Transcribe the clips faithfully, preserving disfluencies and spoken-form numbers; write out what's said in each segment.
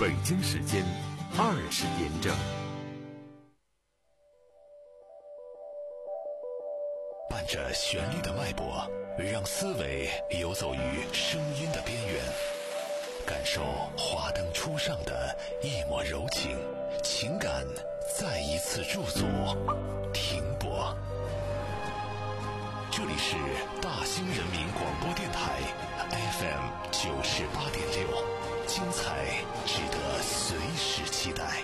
北京时间二十点整。 伴着旋律的脉搏，让思维游走于声音的边缘，感受华灯初上的一抹柔情，情感再一次驻足停泊。这里是大兴人民广播电台 F M 九十八点六，精彩值得随时期待。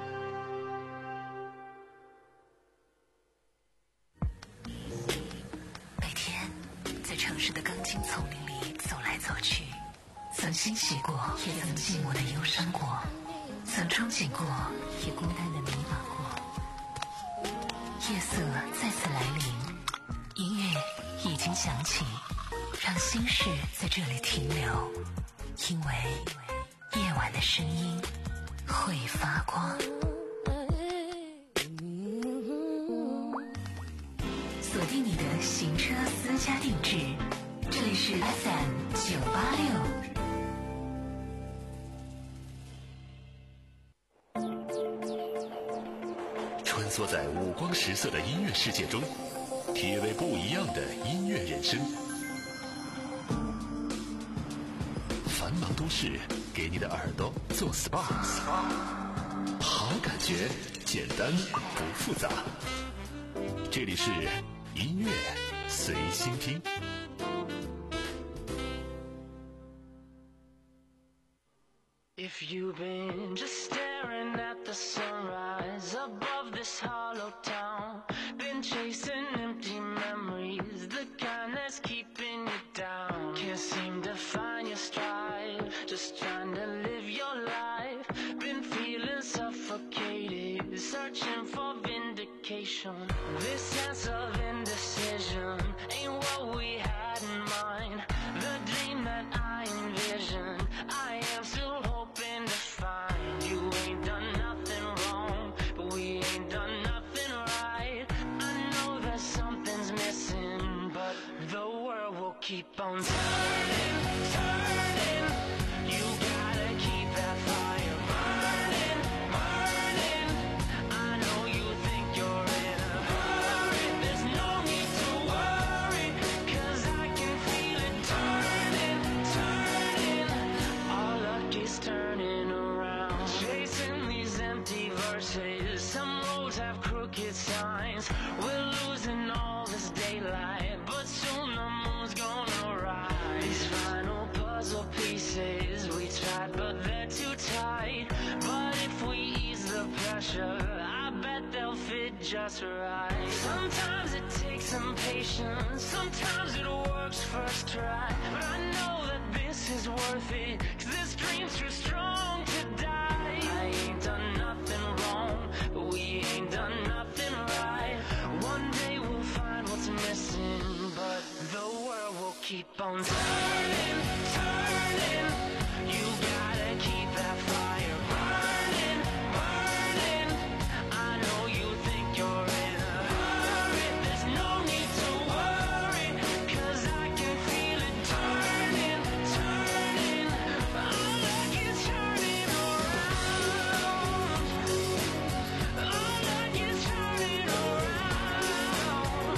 每天在城市的钢筋丛林里走来走去，曾欣喜过，也曾寂寞的忧伤过，曾憧憬过，也孤单的迷茫过。夜色再次来临，音乐已经响起，让心事在这里停留，因为夜晚的声音会发光。锁定你的行车私家定制，这里是 F M 九八六。 穿梭在五光十色的音乐世界中，体味不一样的音乐人生。繁忙都市给你的耳朵做 S P A， 好感觉简单不复杂。这里是音乐随心听。 If you've been just staring at the sunrise above this hollow town, been chasing empty memories, the kind that's keeping you down, can't seem to find your stride, just trying to live your life, been feeling suffocated, searching for vindication, this sense of indecision ain't what we had in mind, the dream that I envisioned, I am still hoping to find. You ain't done nothing wrong, but we ain't done nothing right. I know that something's missing, but the world will keep on turning, turning. You gotta keep that fire burning, burning. I know you think you're in a hurry, there's no need to worry, 'cause I can feel it turning, turning. Our luck is turning around, chasing these empty verses. Some roads have crooked signs, we're losing all this daylight, but soon the moon's gonna rise. These final puzzle pieces, we tried but they're too tight, but if we ease the pressure, I bet they'll fit just right. Sometimes it takes some patience, sometimes it works first try, but I know that this is worth it, 'cause this dream's too strong to die. I ain't done nothing wrong, but we ain't done nothing right. One day we'll find what's missing, but the world will keep on turning, turning. You gotta keep that fire burning, burning. I know you think you're in a hurry, there's no need to worry, 'cause I can feel it turning, turning. All like it's turning around, all like it's turning around,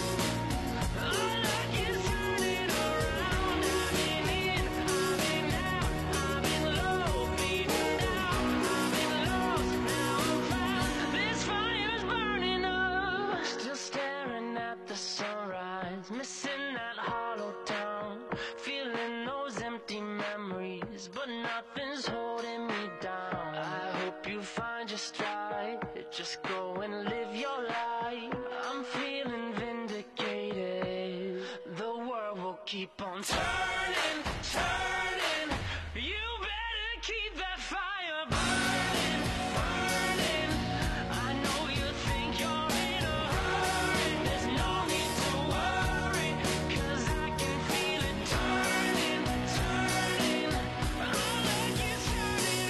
all like it's turning around. I've been in, I've been out, I've been low, been down, I've been lost, now I'm found. This fire's burning up, still staring at the sunrise, missing that hollow town, feeling those empty memories, but nothing's holding me down. I hope you find your stride, just go and live your life. I'm feeling vindicated, the world will keep on turning, turning. You better keep that fire burning, burning. I know you think you're in a hurry, there's no need to worry, 'cause I can feel it turning, turning. All like it's turning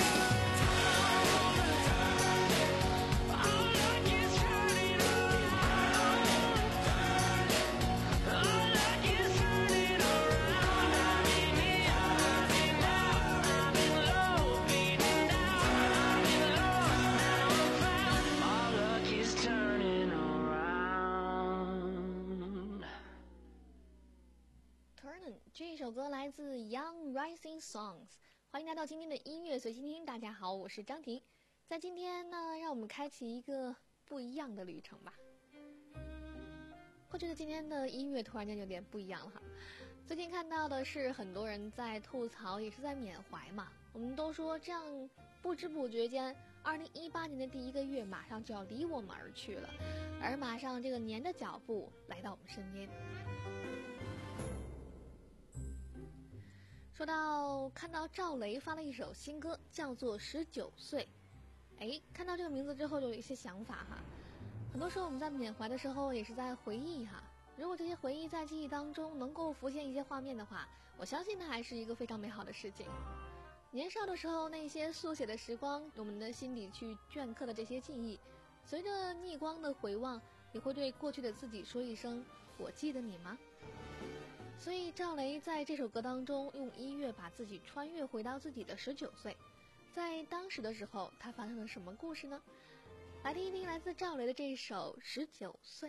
这首歌来自 Young Rising Songs， 欢迎来到今天的音乐随心听。大家好，我是张婷。在今天呢，让我们开启一个不一样的旅程吧。会觉得今天的音乐突然间有点不一样了哈。最近看到的是很多人在吐槽，也是在缅怀嘛。我们都说这样不知不觉间，二零一八年的第一个月马上就要离我们而去了，而马上这个年的脚步来到我们身边。说到看到赵雷发了一首新歌，叫做《十九岁》，哎，看到这个名字之后就有一些想法哈。很多时候我们在缅怀的时候，也是在回忆哈。如果这些回忆在记忆当中能够浮现一些画面的话，我相信它还是一个非常美好的事情。年少的时候，那些速写的时光，我们的心里去镌刻的这些记忆，随着逆光的回望，也会对过去的自己说一声：我记得你吗？所以赵雷在这首歌当中用音乐把自己穿越回到自己的十九岁，在当时的时候他发生了什么故事呢？来听一听来自赵雷的这一首《十九岁》。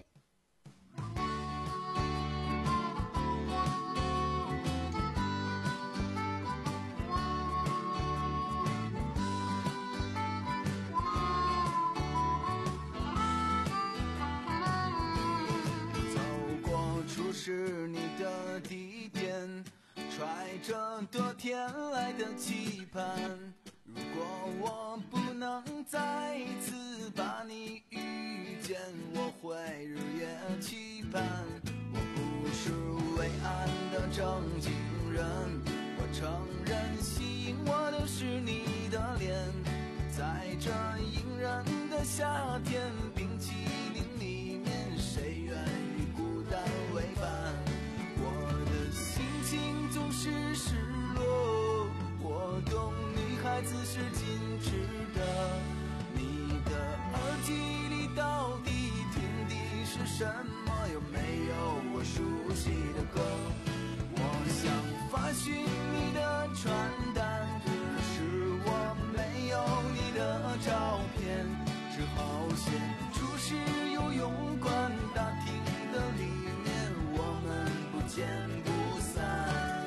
是你的地点，揣着多天来的期盼。如果我不能再次把你遇见，我会日夜期盼。我不是伟岸的正经人，我承认吸引我的是你的脸。在这隐忍的夏天，冰淇淋里面谁愿意孤单为伴？我的心情总是失落，我懂女孩子是矜持的。你的耳机里到底听的是什么？有没有我熟悉的歌？我想发讯你的传单，可是我没有你的照片，只好写出示游泳馆大厅的里面，我们不见不散。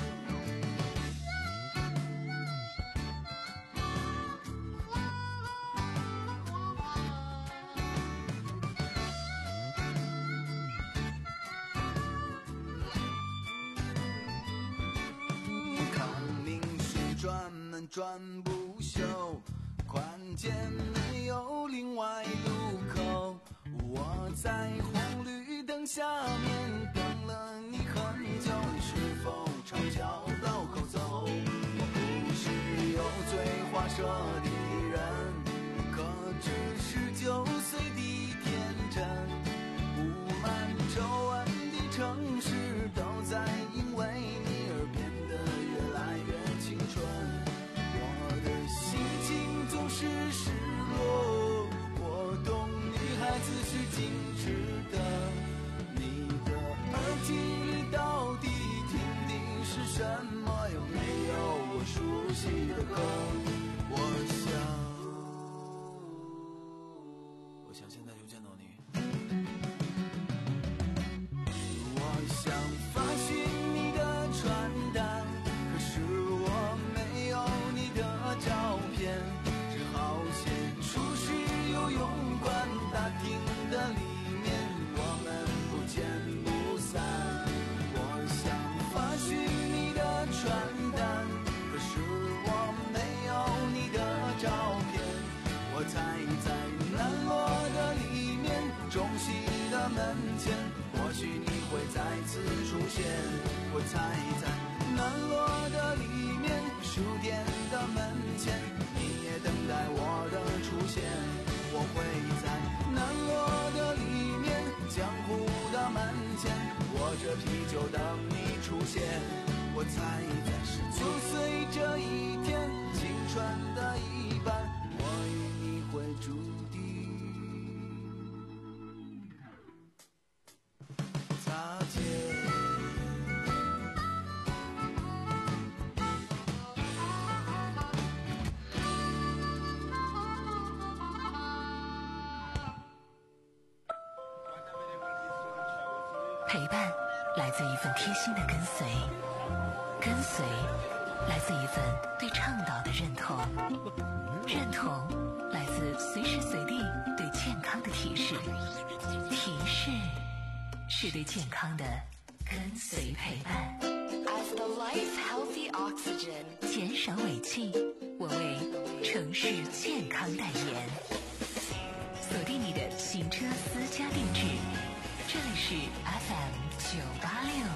康宁是专门专不休，关键没有另外路口。我在红绿灯下面等了你很久，你是否朝交道口走？我不是油嘴滑舌的人，可只是九岁的天真。布满皱纹的城市都在因为你而变得越来越青春。我的心情总是失落，我懂女孩子是矜持的。你的耳机里到底听的是什么？有没有我熟悉的歌？我想我想现在就见到你。我想发讯你的传单，可是我没有你的照片，只好写出是游泳馆大厅的里面，我们不见不散。我想发讯你的传单，可是我没有你的照片，我猜在南锣的里面，中戏的门前，或许你会再次出现。我猜在南锣的里面，书店的门前，你也等待我的出现。我会在南锣的里面，江湖的门前，握着啤酒等你出现。我猜在十九岁这一天，青春的一半，我与你会注定擦肩。 陪伴来自一份贴心的跟随， 跟随来自一份对倡导的认同，认同来自随时随地对健康的提示，提示是对健康的跟随陪伴。 As the life healthy oxygen， 减少尾气，我为城市健康代言。锁定你的行车私家定制，这里是 F M 九八六。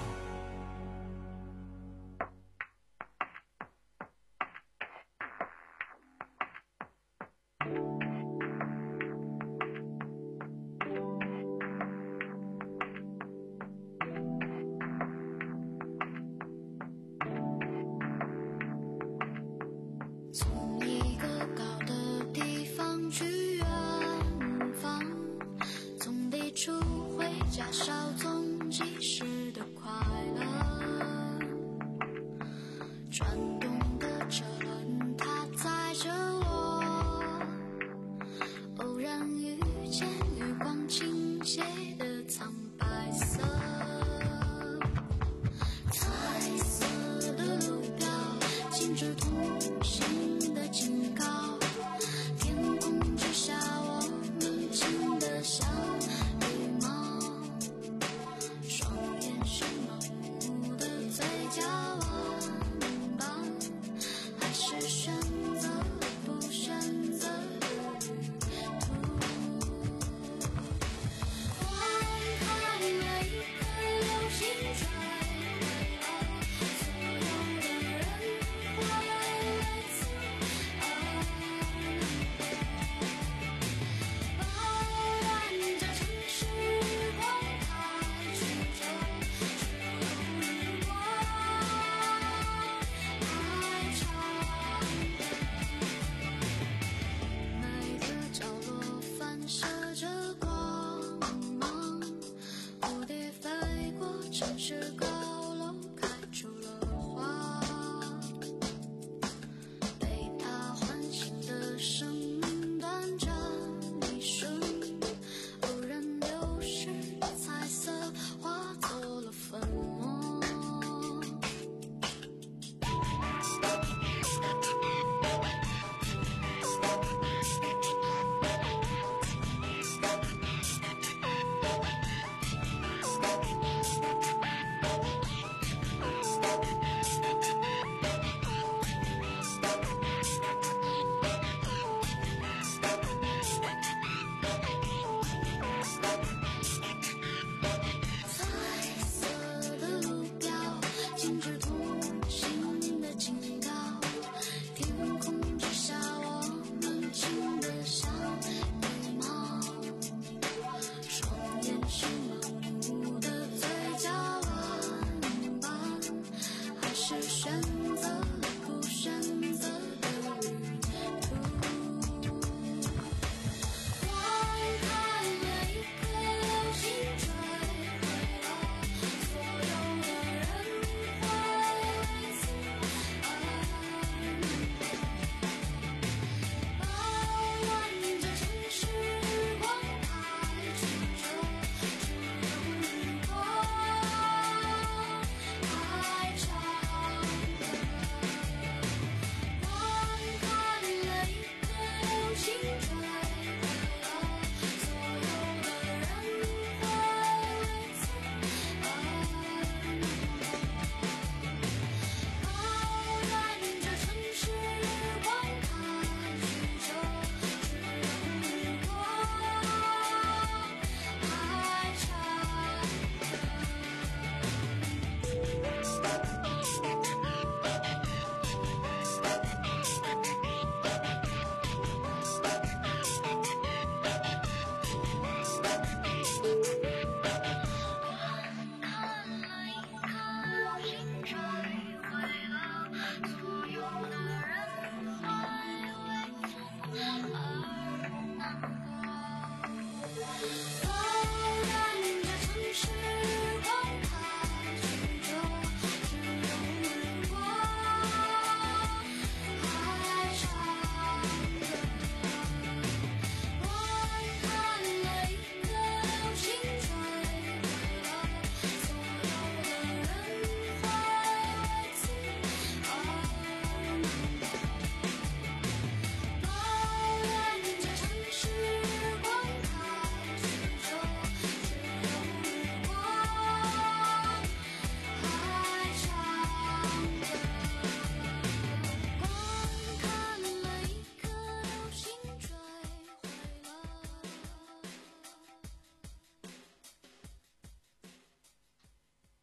从一个高的地方去远方，从地处回家稍纵即逝的快乐。转动的车轮，它载着我，偶然遇见月光倾斜的苍白色，彩色的路标，禁止同行的警告，天空之下我们轻得像羽毛，双眼是盲目的嘴角弯吧，还是选择不选择的旅途。花开了一个流星坠毁了所有的人，会为此而饱览着城市光开出着只有日光还长的每个角落反射着光芒，蝴蝶飞过城市高楼开出了花，被它唤醒的生命短暂一瞬，偶然流逝的彩色化作了粉末。彩色的路标，禁止同行的警告，天空之下我们轻得像羽毛，双眼是盲目的嘴角弯吧，还是选择不选择的旅途。花开了一个流星坠毁了所有的人，会为此而饱览着城市光开出着只有日光还长的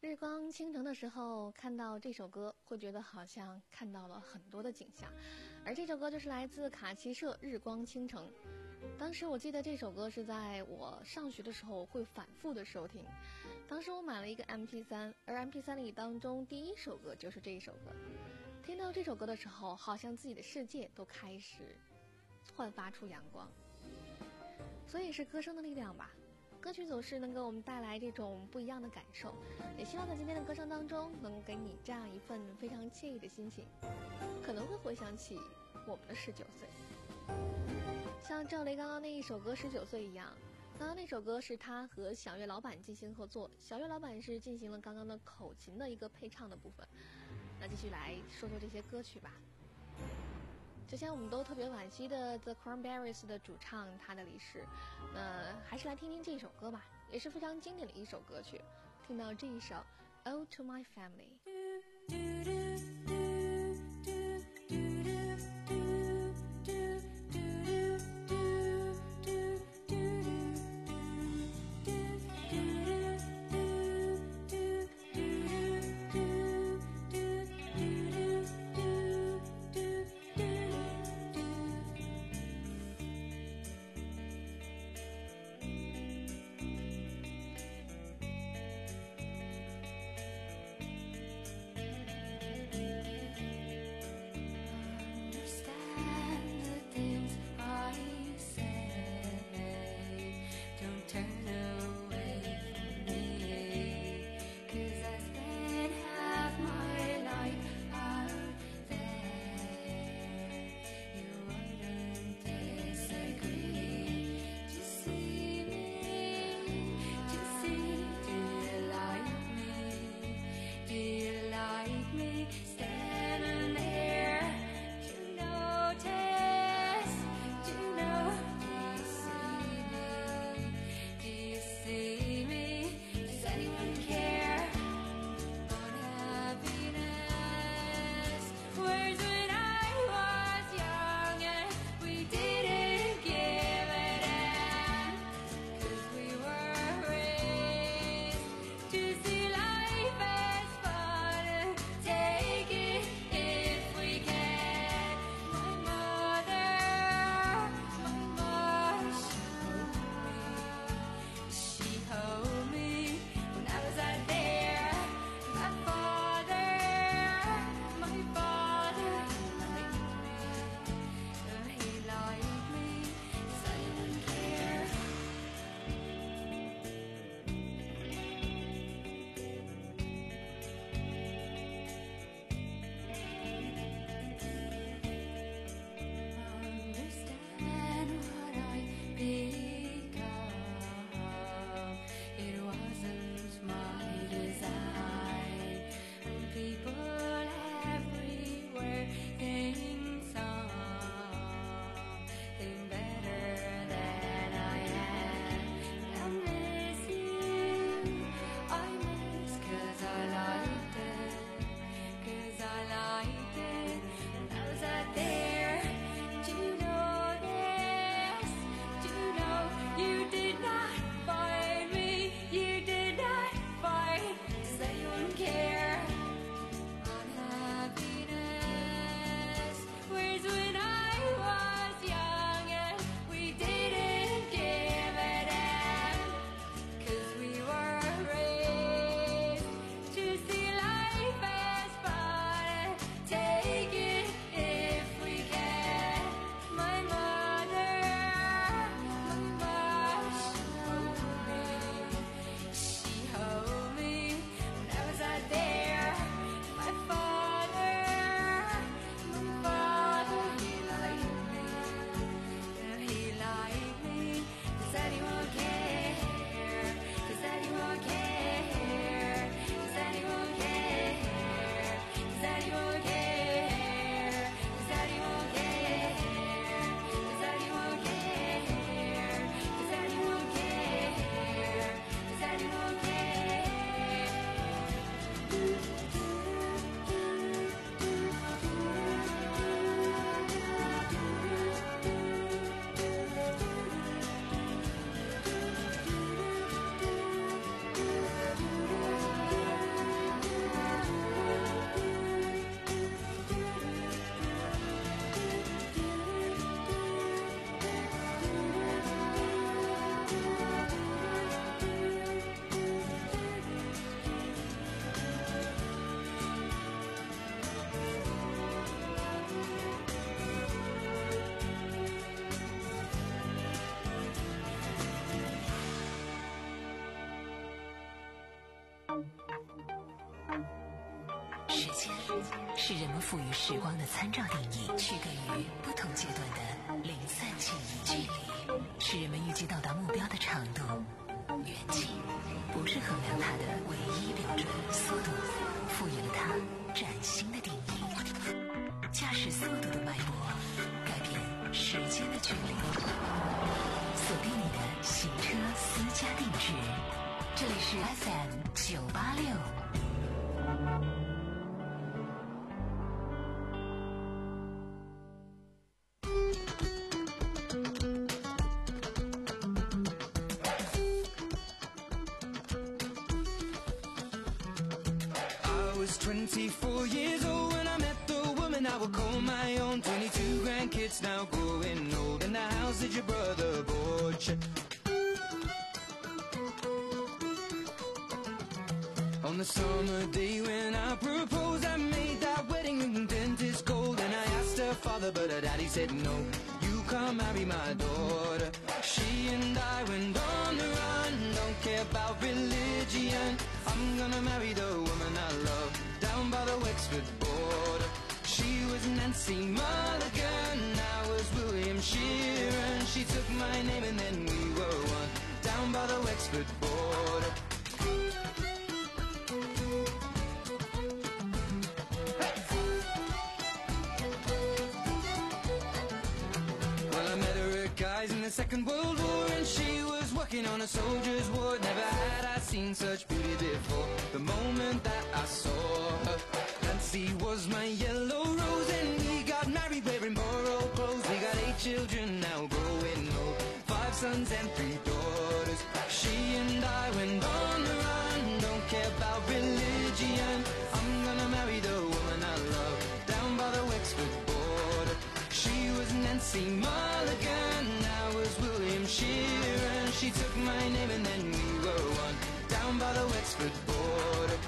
日光倾城的时候看到这首歌，会觉得好像看到了很多的景象，而这首歌就是来自卡奇社《日光倾城》。当时我记得这首歌是在我上学的时候会反复的收听，当时我买了一个 M P 三， 而 M P 三 里当中第一首歌就是这一首歌。听到这首歌的时候，好像自己的世界都开始焕发出阳光。所以是歌声的力量吧，歌曲总是能给我们带来这种不一样的感受，也希望在今天的歌声当中能给你这样一份非常惬意的心情，可能会回想起我们的十九岁，像赵雷刚刚那一首歌十九岁一样。刚刚那首歌是他和小岳老板进行合作，小岳老板是进行了刚刚的口琴的一个配唱的部分。那继续来说说这些歌曲吧。之前我们都特别惋惜的 The Cranberries 的主唱他的离世，那还是来听听这首歌吧，也是非常经典的一首歌曲。听到这一首 Ode to My Family。 是人们赋予时光的参照定义，区隔于不同阶段的零散记忆距离，是人们预计到达目标的长度。远近不是衡量它的唯一标准，速度赋予了它崭新的定义。驾驶速度的脉搏，改变时间的距离。锁定你的行车私家定制，这里是 F M 九八六。 twenty-four years old when I met the woman I would call my own. Twenty-two grandkids now growing old, and the house that your brother bought you. On the summer day when I proposed, I made that wedding ring dentist gold, and I asked her father, but her daddy said no. You can't marry my daughter. She and I went on the run, don't care about religion. I'm gonna marry the woman I love, down by the Wexford border. She was Nancy Mulligan, I was William Sheeran. She took my name and then we were one, down by the Wexford border. Well, I met her at Guy's in the Second World War, and she was working on a soldier's ward. Never had I seen such beauty before. The moment that I saw her, Nancy was my yellow rose, and we got married wearing borrowed clothes. We got eight children now growing old, five sons and three daughters. She and I went on the run, don't care about religion. I'm gonna marry the woman I love, down by the Wexford border. She was Nancy Mulligan, I was William Sheeran. She took my name and then we were one, down by the Wexford border.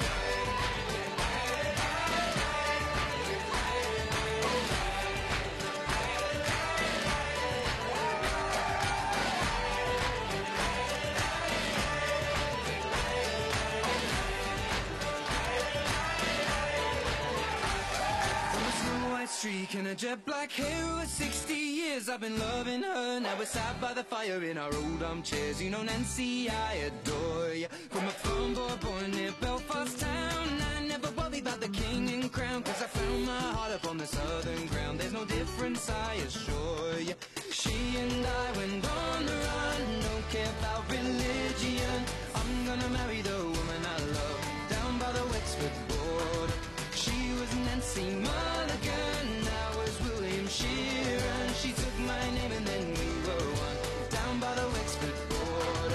Streak and a jet black hair. Over sixty years I've been loving her. Now we're sat by the fire in our old armchairs. You know Nancy, I adore you. From a farm boy born near Belfast town, I never worried about the king and crown, cause I found my heart up on the southern ground. There's no difference, I assure you. She and I went on the run, don't care about religion. I'm gonna marry the woman I love, down by the Wexford border. She was Nancy Mulligan, I was William Sheeran. She took my name and then we were one, down by the Wexford border.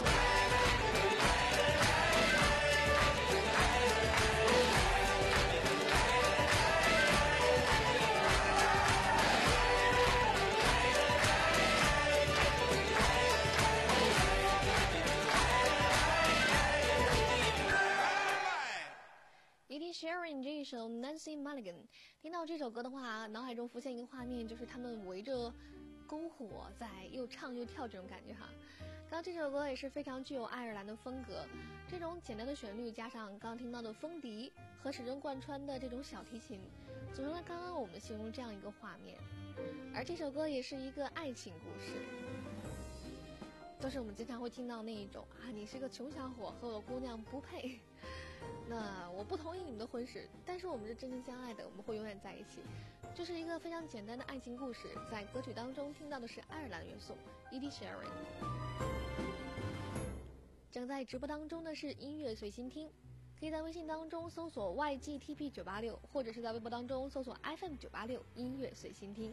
Ed Sheeran 这一首 Nancy Mulligan， 听到这首歌的话，脑海中浮现一个画面，就是他们围着篝火在又唱又跳这种感觉哈。刚刚这首歌也是非常具有爱尔兰的风格，这种简单的旋律加上刚刚听到的风笛和始终贯穿的这种小提琴，组成了刚刚我们形容这样一个画面。而这首歌也是一个爱情故事，就是我们经常会听到那一种啊，你是个穷小伙，和我姑娘不配。那我不同意你们的婚事，但是我们是真心相爱的，我们会永远在一起。这是一个非常简单的爱情故事，在歌曲当中听到的是爱尔兰元素 Ed Sheeran。 正在直播当中的是音乐随心听，可以在微信当中搜索 Y G T P 九八六， 或者是在微博当中搜索 F M 九八六音乐随心听。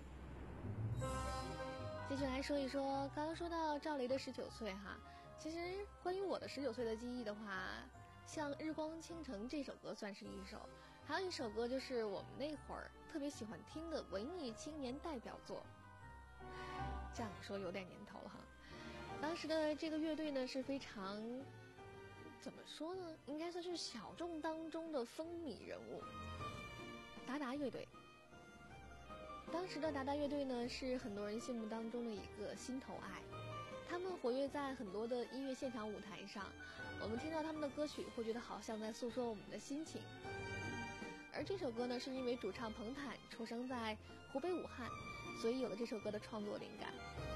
继续来说一说刚刚说到赵雷的十九岁哈，其实关于我的十九岁的记忆的话，像《日光倾城》这首歌算是一首，还有一首歌就是我们那会儿特别喜欢听的文艺青年代表作。这样说有点年头了哈。当时的这个乐队呢是非常怎么说呢，应该算是小众当中的风靡人物，达达乐队。当时的达达乐队呢是很多人心目当中的一个心头爱，他们活跃在很多的音乐现场舞台上，我们听到他们的歌曲会觉得好像在诉说我们的心情。 而这首歌呢，是因为主唱彭坦出生在湖北武汉，所以有了这首歌的创作灵感。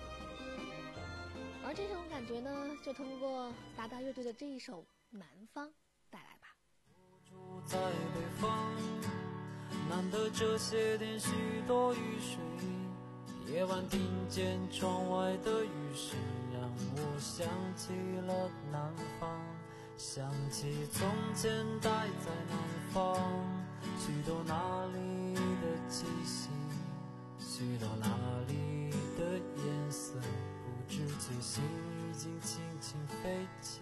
而这种感觉呢，就通过达达乐队的这一首《南方》带来吧。 住在北方，难得这些天许多雨水，夜晚听见窗外的雨声，让我想起了南方，想起从前待在南方，许多那里的气息，许多那里的颜色，不知觉心已经轻轻飞起。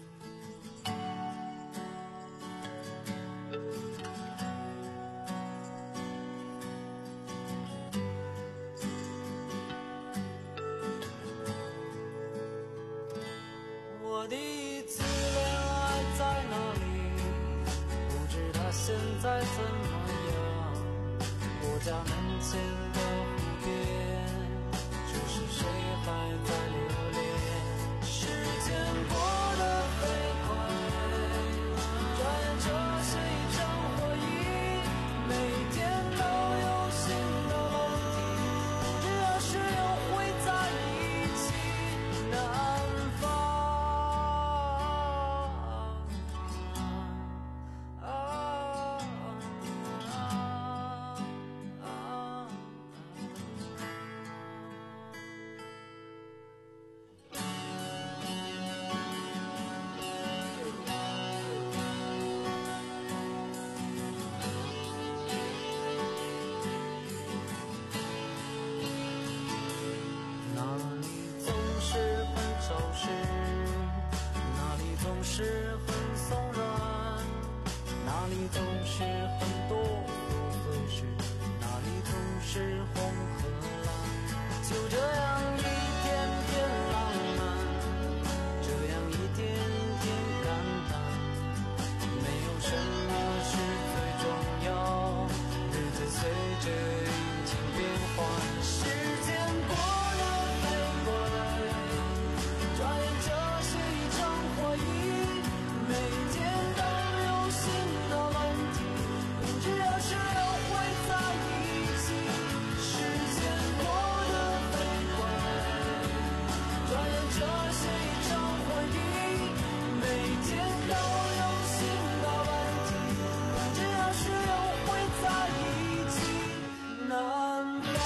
我第一次恋爱在哪里？不知他现在怎么样？我家门前的湖边，这是谁还在留恋？时间过得飞快，转眼这是一场回忆，每天都有新的问题，不知何时又会在一起。南方那里总是很潮湿，那里总是很松软，那里总是很多琐碎事，那里总是红和蓝，就这样一天天浪漫，这样一天天感叹，没有什么是最重要，日子随着阴晴变幻，时间过得飞快，转眼这是一场回忆，每天都有新的问题，不知何时又会在一起。时间过得飞快，转眼这是一场回忆，每天都有新的问题，不知何时又会在一起。南方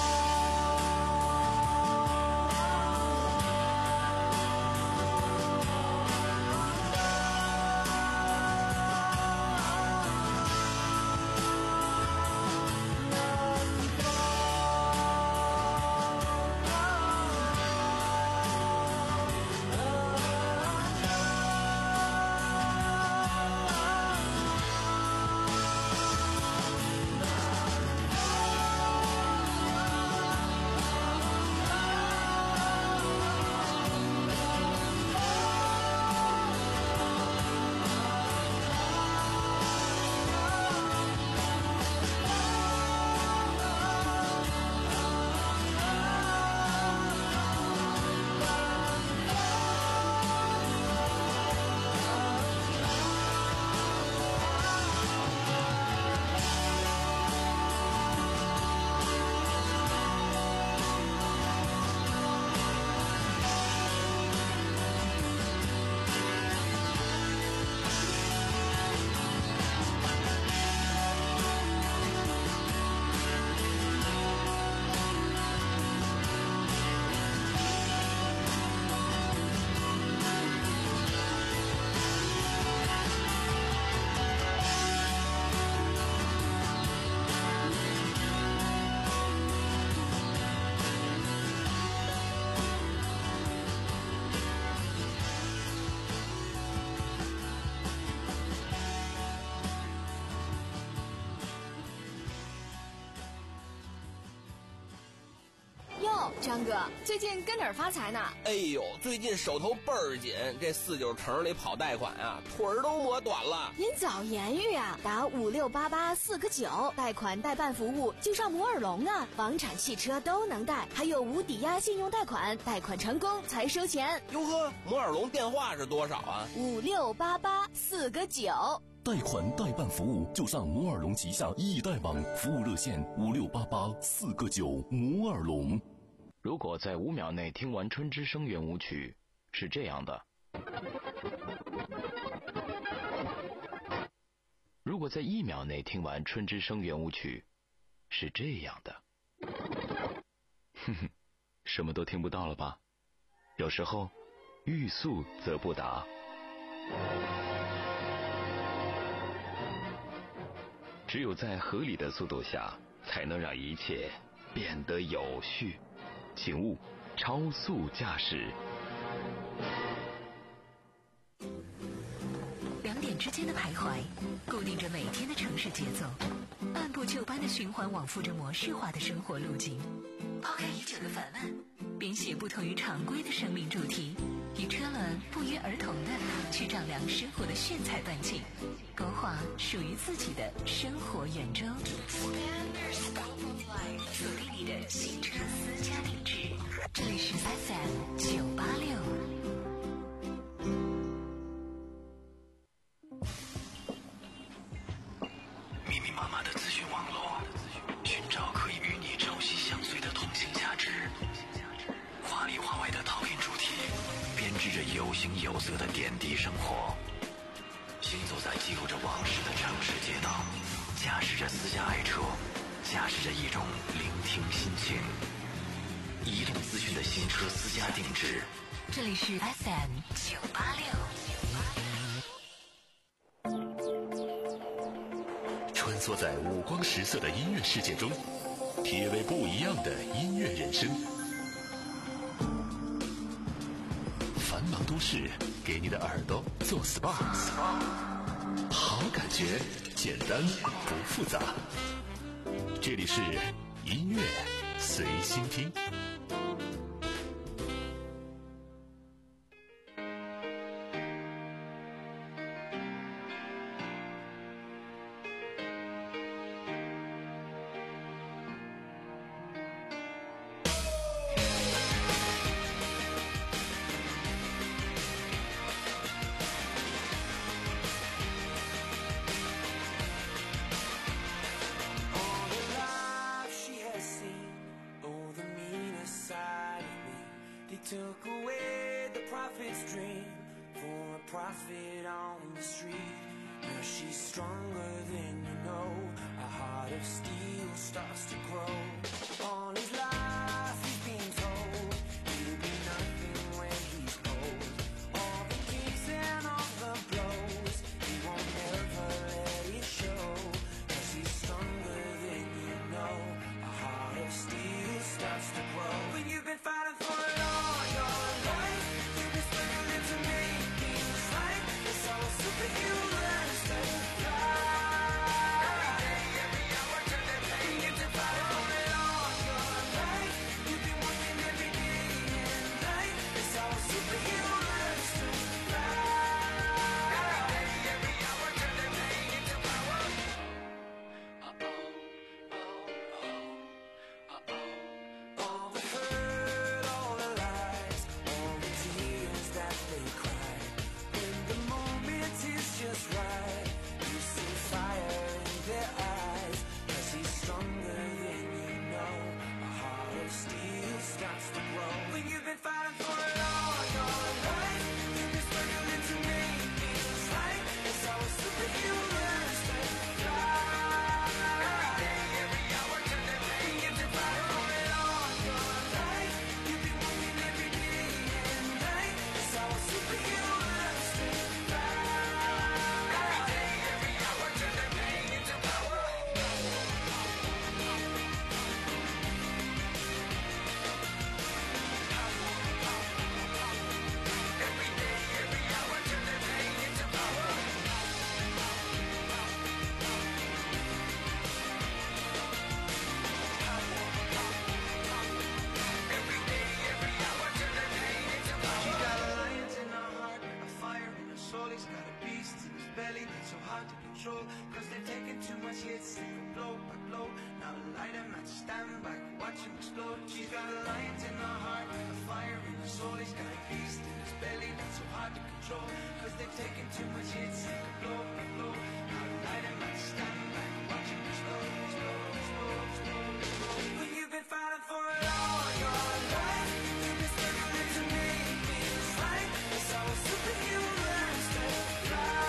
张哥，最近跟哪儿发财呢？ 哎呦，最近手头倍儿紧，这四九城里跑贷款啊，腿儿都磨短了。 您早言语啊，打五六八八四个九，贷款代办服务就上摩尔龙啊，房产、汽车都能贷，还有无抵押信用贷款，贷款成功才收钱。 哟呵，摩尔龙电话是多少啊？ 五六八八四个九。 贷款代办服务就上摩尔龙旗下易贷网，服务热线五六八八四个九。摩尔龙。 如果在五秒内听完春之声圆舞曲，是这样的。如果在一秒内听完春之声圆舞曲，是这样的。哼哼，什么都听不到了吧？有时候欲速则不达。只有在合理的速度下，才能让一切变得有序。请勿超速驾驶。 两点之间的徘徊，固定着每天的城市节奏，按部就班的循环往复着模式化的生活路径。抛开已久的烦闷，编写不同于常规的生命主题，与车轮不约而同的去丈量生活的炫彩半径，勾画属于自己的生活圆周。锁定你的新车私家定制，这里是 F M 九八六。 密密麻麻的资讯网络，寻找可以与你朝夕相随的同性价值。华里华外的讨厌主题，编织着有形有色的点滴生活。行走在记录着往事的城市街道，驾驶着私家爱车，驾驶着一种聆听心情。移动资讯的新车私家定制， 这里是 F M 九八六。 穿梭在五光十色的音乐世界中，体味不一样的音乐人生。繁忙都市给你的耳朵做 S P A， 好感觉，简单不复杂。这里是音乐随心听。 Took away the prophet's dream for a prophet on the street. Now she's stronger than you know. A heart of steel starts to grow. All his life he's been told he'll be nothing when he's cold. All the kicks and all the blows, he won't ever let it show. Cause he's stronger than you know. A heart of steel starts to grow. When you've been fighting for it all. Superhuman, stay fly. Every day, every hour, turn that pain into fire. On it all your life, you've been working every day and night. It's all superhuman, stay fly. Every day, every hour, turn that pain into power. Uh-oh, oh, oh, uh-oh. All the hurt, all the lies, all the tears that they cry. When the moment is just right, you see fire in their eyes. Cause he's stronger than you know. A heart of steel starts to grow. When you've been fighting for it all your life, you've been struggling to make things right. It's all superhuman, stay fly. Every day, every hour, turn that pain into fire. On it all your life, you've been working every day and night. It's all superhuman, stay fly. Every day, every hour, turn that pain into power. Every day, every hour, turn that pain into power. Every day, every hour, turn that pain into power. She's got a lion in her heart, a fire in her soul. He's got a beast in his belly that's so hard to control. Cause they've taken too much hits, they go blow by blow. Now light him at stand back, watch him explode. She's got a lion in her heart, a fire in her soul. He's got a beast in his belly that's so hard hard to control, cause they've taken too much hits and they blow, they blow. Not a light and might stand back, watching me slow, slow, slow, slow, slow. When you've been fighting for it all your life, you've been struggling to make things right. It's how a superhero learns to fly.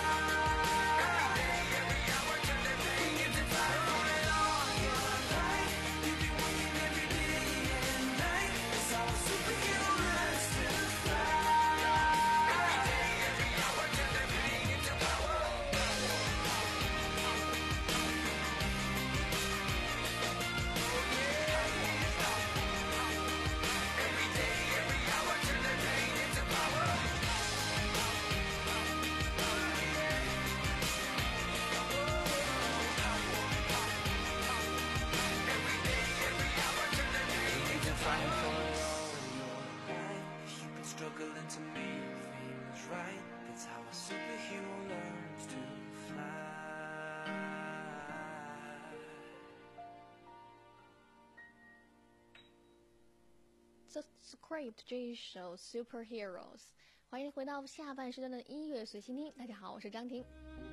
Struggling to make things right. That's how a superhero learns to fly. The Script 这一首 Superheroes， 欢迎回到下半时段的音乐随心听。大家好，我是张婷。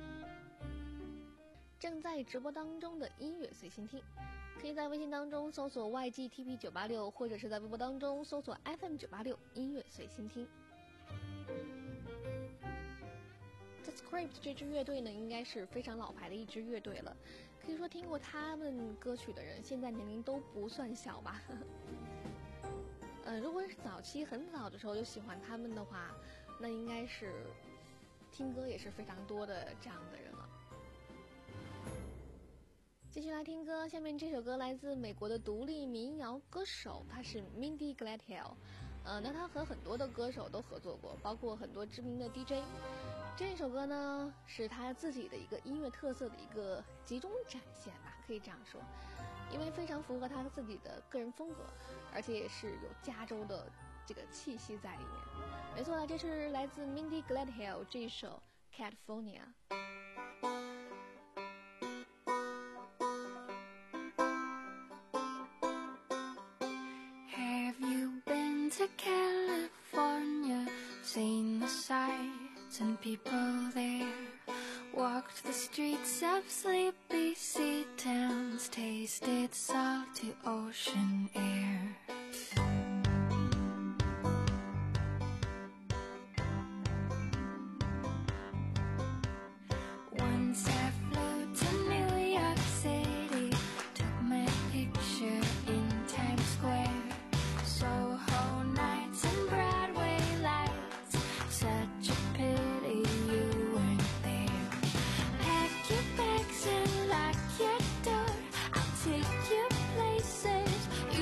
正在直播当中的音乐随心听，可以在微信当中搜索 Y G T P 九八六， 或者是在微博当中搜索 F M 九八六 音乐随心听。The Script 这支乐队呢，应该是非常老牌的一支乐队了，可以说听过他们歌曲的人，现在年龄都不算小吧。呃，如果是早期很早的时候就喜欢他们的话，那应该是听歌也是非常多的这样的人了。继续来听歌，下面这首歌来自美国的独立民谣歌手，他是 Mindy Gladhill。呃，那他和很多的歌手都合作过，包括很多知名的 D J。这首歌呢，是他自己的一个音乐特色的一个集中展现吧，可以这样说，因为非常符合他自己的个人风格，而且也是有加州的这个气息在里面。没错了，这是来自 Mindy Gladhill 这一首 California。Have you been to California? Seen the sights and people there? Walked the streets of sleepy sea towns, tasted salty ocean air. Once I flew to New York City, took my picture in Times Square. Soho nights and Broadway lights, such a pity you weren't there. Pack your bags and lock your door, I'll take you places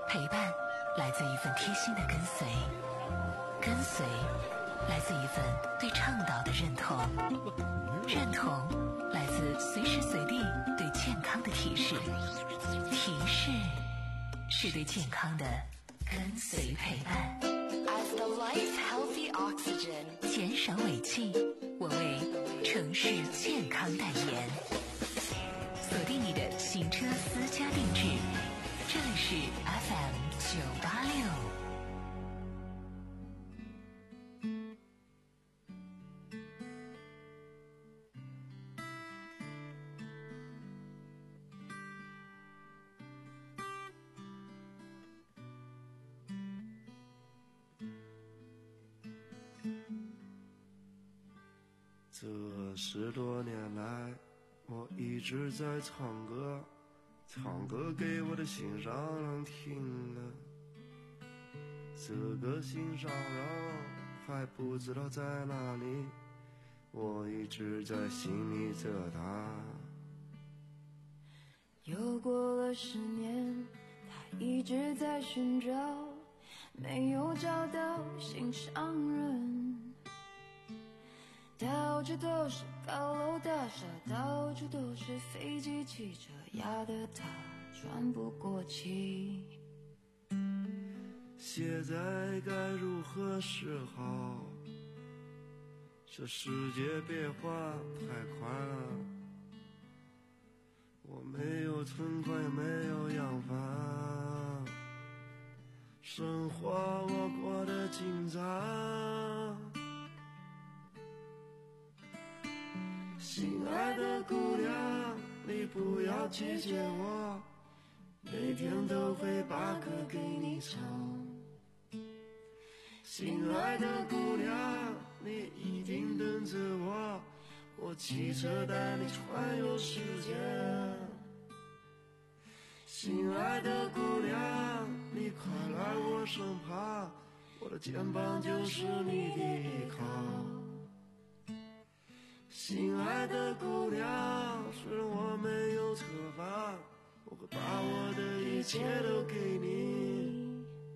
陪伴来自一份贴心的跟随，跟随来自一份对倡导的认同，认同来自随时随地对健康的提示，提示是对健康的跟随陪伴。 As the life healthy oxygen， 减少尾气，我为城市健康代言。锁定你的行车私家定制，这里是 F M 九八六。 这十多年来，我一直在唱歌，唱歌给我的心上人听啊。这个心上人还不知道在哪里，我一直在心里着他。 又过了十年，他一直在寻找，没有找到心上人。到处都是高楼大厦，到处都是飞机汽车，压得他喘不过气。 现在该如何是好？这世界变化太快了，我没有存款也没有洋房，生活我过得紧张。亲爱的姑娘，你不要拒绝我，每天都会把歌给你唱。亲爱的姑娘，你一定等着我，我骑车带你环游世界。亲爱的姑娘，你快来我身旁，我的肩膀就是你的依靠。亲爱的姑娘，虽然我没有车房，我会把我的一切都给你。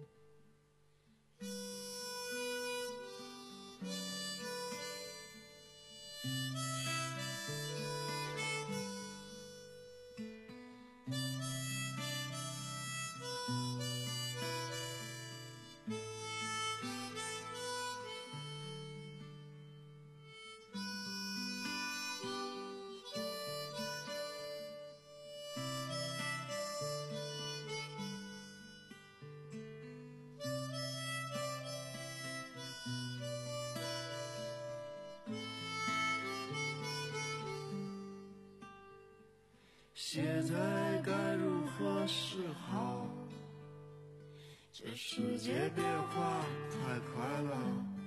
现在该如何是好？这世界变化太快了，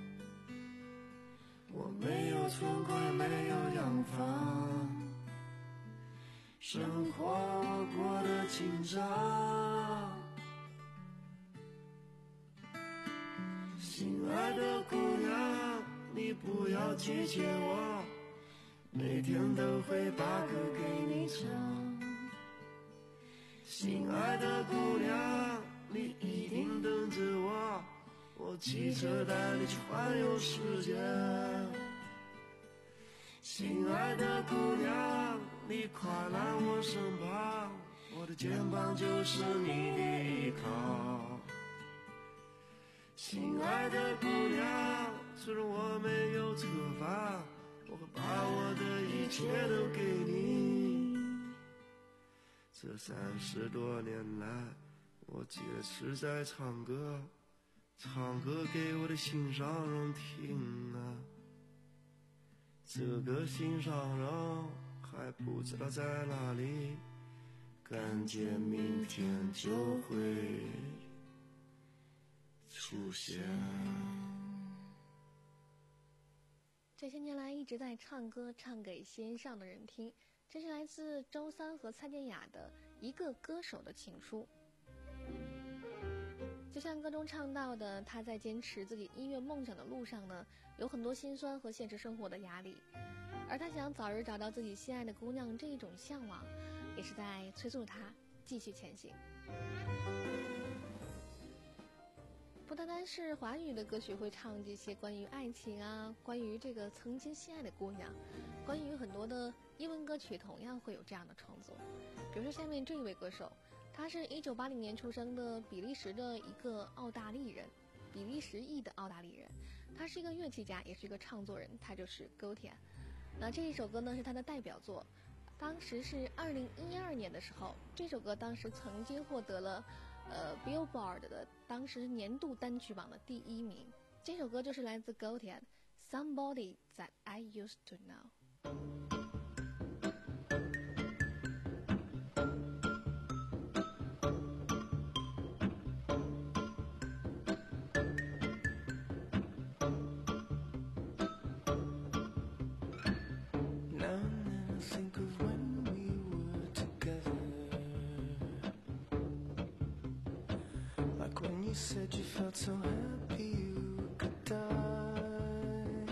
我没有存款，没有洋房，生活我过得紧张。亲爱的姑娘，你不要拒绝我，每天都会把歌给你唱。亲爱的姑娘，你一定等着我，我骑车带你去环游世界。亲爱的姑娘，你快来我身旁，我的肩膀就是你的依靠。亲爱的姑娘，虽然我没有车房，我会把我的一切都给你。这三十多年来，我坚持在唱歌，唱歌给我的心上人听啊。这个心上人还不知道在哪里，感觉明天就会出现。 这些年来一直在唱歌，唱给心上的人听。这是来自周三和蔡健雅的一个歌手的情书。就像歌中唱到的，他在坚持自己音乐梦想的路上呢，有很多辛酸和现实生活的压力，而他想早日找到自己心爱的姑娘，这一种向往也是在催促他继续前行。 不单单是华语的歌曲会唱这些关于爱情啊，关于这个曾经心爱的姑娘，关于很多的英文歌曲同样会有这样的创作。比如说下面这一位歌手，他是一九八零年出生的比利时的一个澳大利人，比利时裔的澳大利人，他是一个乐器家，也是一个唱作人，他就是 Gautier。 那这一首歌呢是他的代表作，当时是二零一二年的时候，这首歌当时曾经获得了呃 Billboard 的当时年度单曲榜的第一名。这首歌就是来自 Gautier Somebody That I Used to know。You said you felt so happy you could die.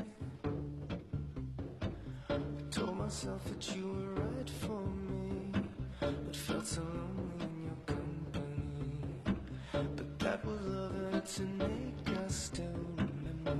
I told myself that you were right for me, but felt so lonely in your company. But that was love and it's an ache I still remember.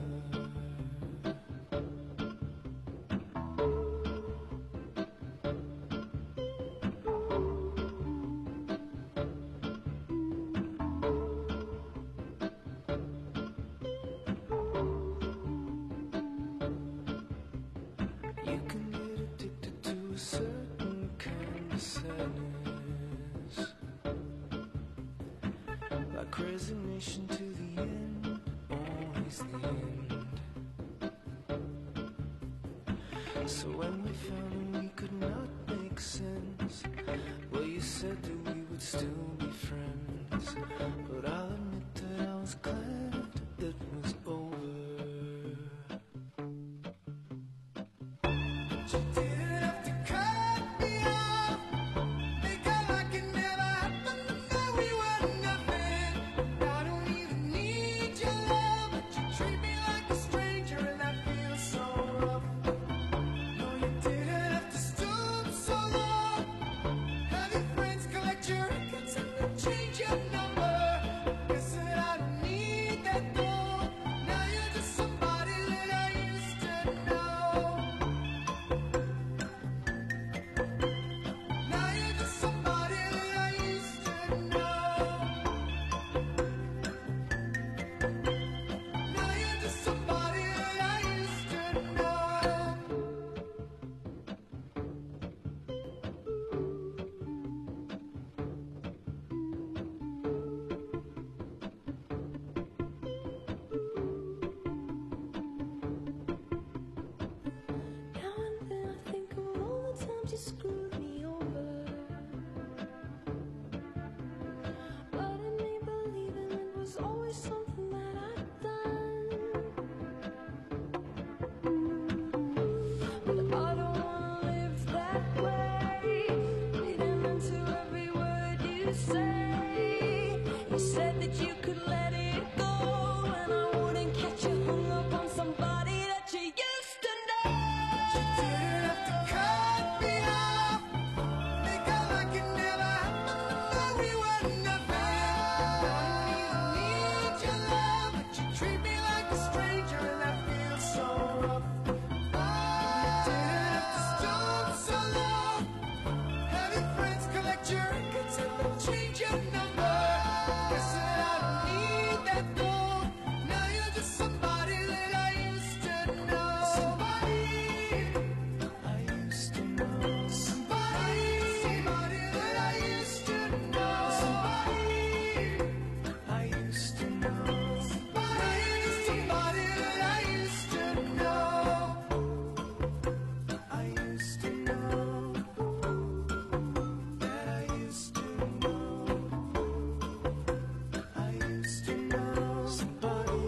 Resignation to the end, always the end. So when we found we could not make sense, well, you said that we would still be friends. But I'll admit that I was glad it was over. You didn't have to cut me off, make it like it never happened, and that we were nothing. I don't even need your love, but you treat me like a stranger, and that feels so rough. No, you didn't have to stoop so low, have your friends collect your records and then change your number. Guess that I don't need that though. Now you're just somebody that I used to know. Now you're just somebody that I used to know. Now you're just somebody that I used to know. Now and then I think of all the times you screwed me over, but it made believing it was always something that I'd done. But I don't wanna live that way, reading into every word you say. You said that you could let it go, and I wouldn't catch you hung up on somebody that you used to know. You didn't have to cut me off, make it like it never happened, and that we were nothing. I don't even need your love, but you treat me like a stranger, and that feels so rough. You didn't have to stoop so low, have your friends collect your records and then change your number. Guess that I don't need that though. Now you're just somebody that I used to know. Somebody I used to know. Somebody, somebody that I used to know. Somebody I used to know. Somebody, somebody that I used to know. I used to know. That I used to know. I used to know somebody.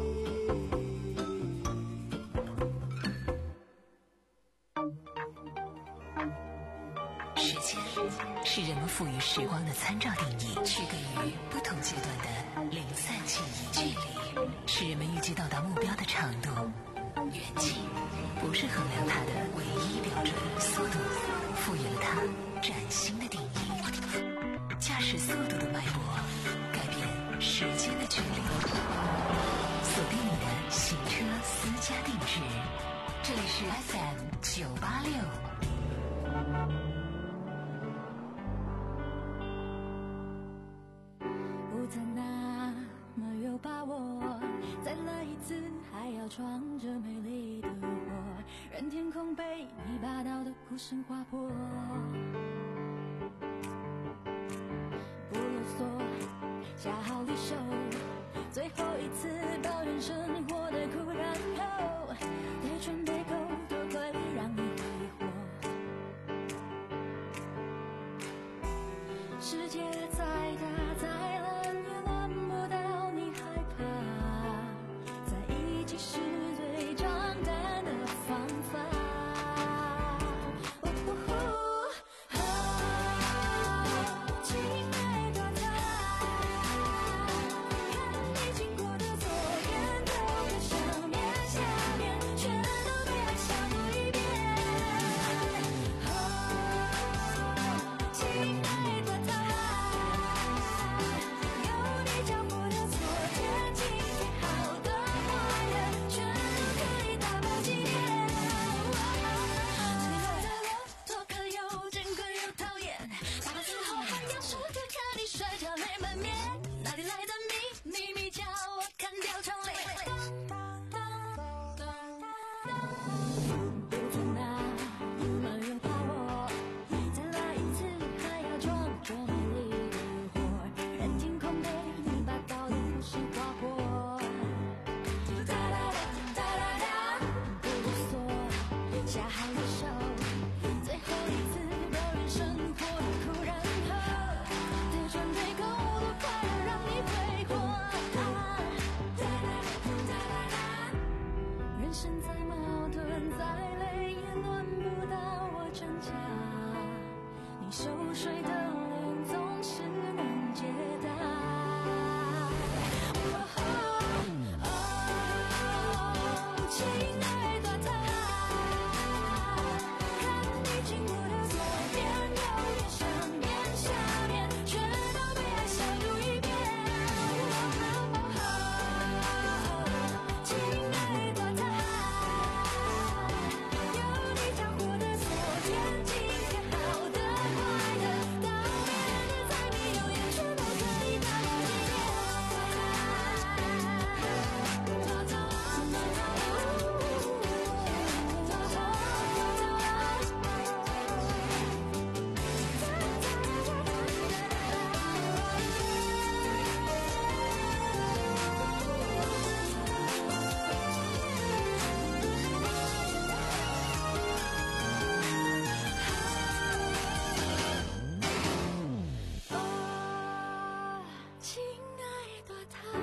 时间是人们赋予时光的参照定义，区隔于不同阶段的零散记忆。距离是人们预计到达目标的长度，远近不是衡量它的唯一标准。速度赋予了它崭新的定义，驾驶速度的脉搏，改变时间的距离。 是 F M 九八六。 不曾那么有把握，再来一次还要闯着美丽的祸，任天空被你霸道的孤身划破。不啰嗦，下好离手，最后一次抱怨生活的苦，然后对准对口，多快让你挥霍。世界再大再冷也轮不到你害怕，在一起是最长胆的方法。哦哦哦，亲爱的他，看你经过的左边、右边、上面、下面，全都被爱消毒一遍。哦，亲爱的他，有你照顾的昨天、今天，好的坏的，全都可以打包纪念。最后的我多可又珍贵又讨厌，打完之后还要时刻看你摔跤泪满面，哪里来的秘秘密叫我看掉窗帘？不曾那么有把握，再来一次还要装着美丽的火，任天空被你霸道的故事划破。哒啦哒哒啦哒，不啰嗦，下好离手，最后一次抱怨生活的苦，然后对准对口，多快乐让你挥霍。哒啦哒啦哒，人生再矛盾再累也轮不到我挣扎，你熟睡的脸总是能解答。哦哦，亲爱的他，看你经过的左边、右边、上面、下面，全都被爱消毒一遍。哦，亲爱的他，有你照顾的昨天、今天，好的坏的，到别人的柴米油盐，全都可以打包纪念。哦，亲爱的他，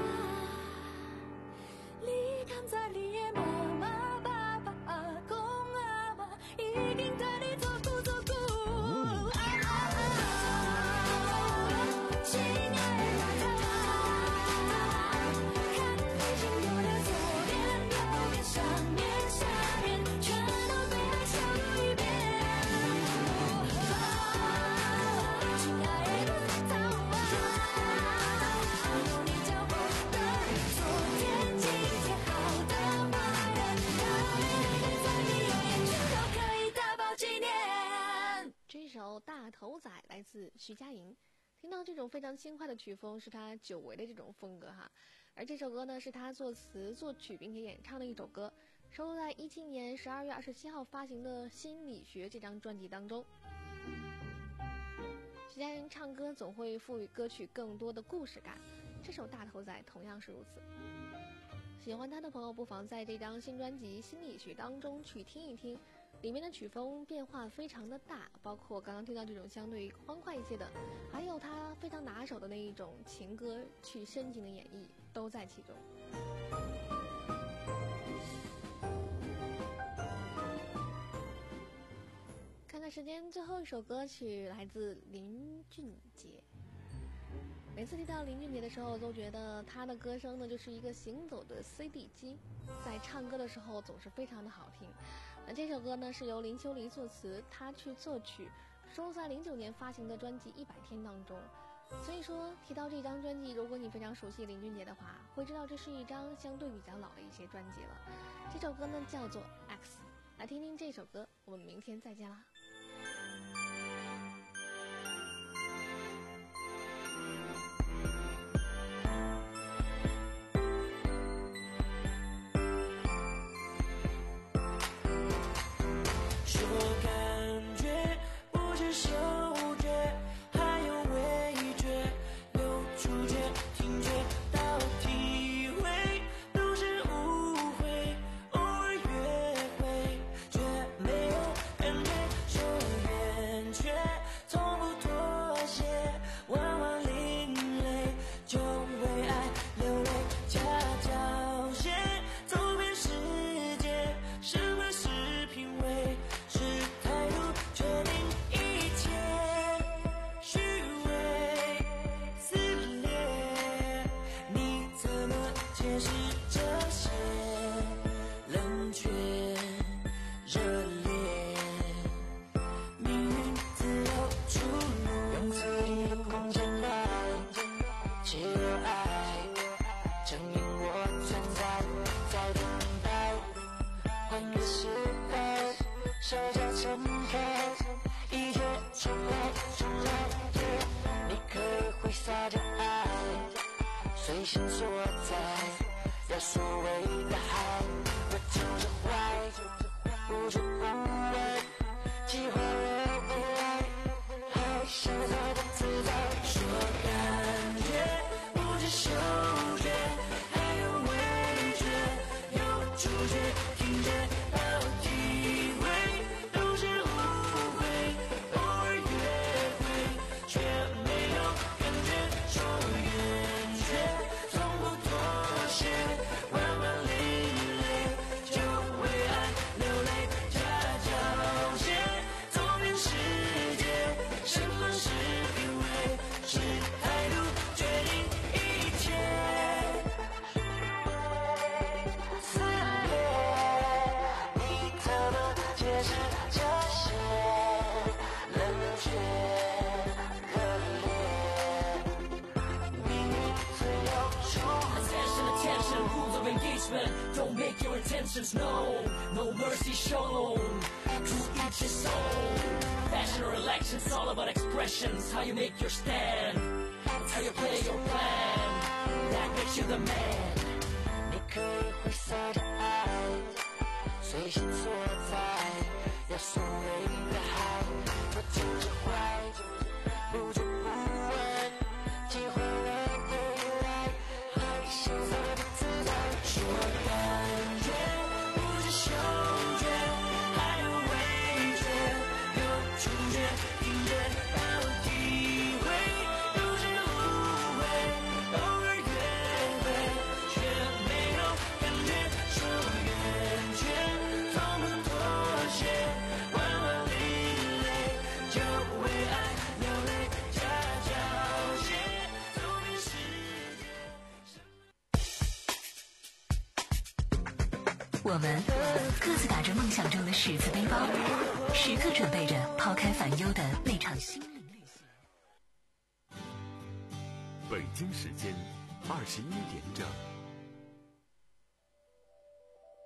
你躺在你的妈妈、爸爸、阿公、阿嬷，已經對你做姑做姑。啊啊啊！親愛的他，看你經過的左邊、右邊、上面、下面，全都被愛消毒一遍。親愛的他，有你照顧的昨天、今天，好的壞的，到別人的柴米油鹽，全都可以打包紀念。 这首《大头仔》来自徐佳莹，听到这种非常轻快的曲风，是他久违的这种风格哈。而这首歌呢，是他作词作曲并且演唱的一首歌，收录在一七年十二月二十七号发行的《心理学》这张专辑当中。徐佳莹唱歌总会赋予歌曲更多的故事感，这首《大头仔》同样是如此。喜欢他的朋友不妨在这张新专辑《心理学》当中去听一听，里面的曲风变化非常的大，包括刚刚听到这种相对欢快一些的，还有他非常拿手的那一种情歌去深情的演绎，都在其中。看看时间，最后一首歌曲来自林俊杰。每次提到林俊杰的时候，都觉得他的歌声呢就是一个行走的 C D 机，在唱歌的时候总是非常的好听。那这首歌呢是由林秋离作词，他去作曲，收录在零九年发行的专辑《一百天》当中。所以说提到这张专辑，如果你非常熟悉林俊杰的话，会知道这是一张相对比较老的一些专辑了。这首歌呢叫做 X。 来听听这首歌，我们明天再见啦。 随心所在，要所谓的爱，我就是坏，无处不问，计划了未来，还想要的自在。说感觉，不止嗅觉，还有味觉，有触觉、听觉到体会，都是误会，偶尔约会，却没有感觉。说远却从不妥协，万万另类，就为爱流泪加交些，走遍世界，什么是品味，是态度决定一切。撕裂，你怎么解释这些？冷却，热烈，命运自有处理。 Attention, attention, rules of engagement. Don't make your intentions known. No mercy shown. To each his own. Fashion or election, it's all about expressions. How you make your stand. It's how you play your plan. That makes you the man. 你可以挥洒着爱，随心所在，要所谓的海，我就是坏，不就不问，计划了未来，还潇洒的自在。说感觉，不止嗅觉，还有味觉，有触觉、听觉到体会，都是误会，偶尔约会，却没有感觉。说远却从不妥协，万万另类，就为爱流泪加交些，走遍世界。 我们各自打着梦想中的十字背包，时刻准备着抛开烦忧的那场心灵旅行。 北京时间二十一点整。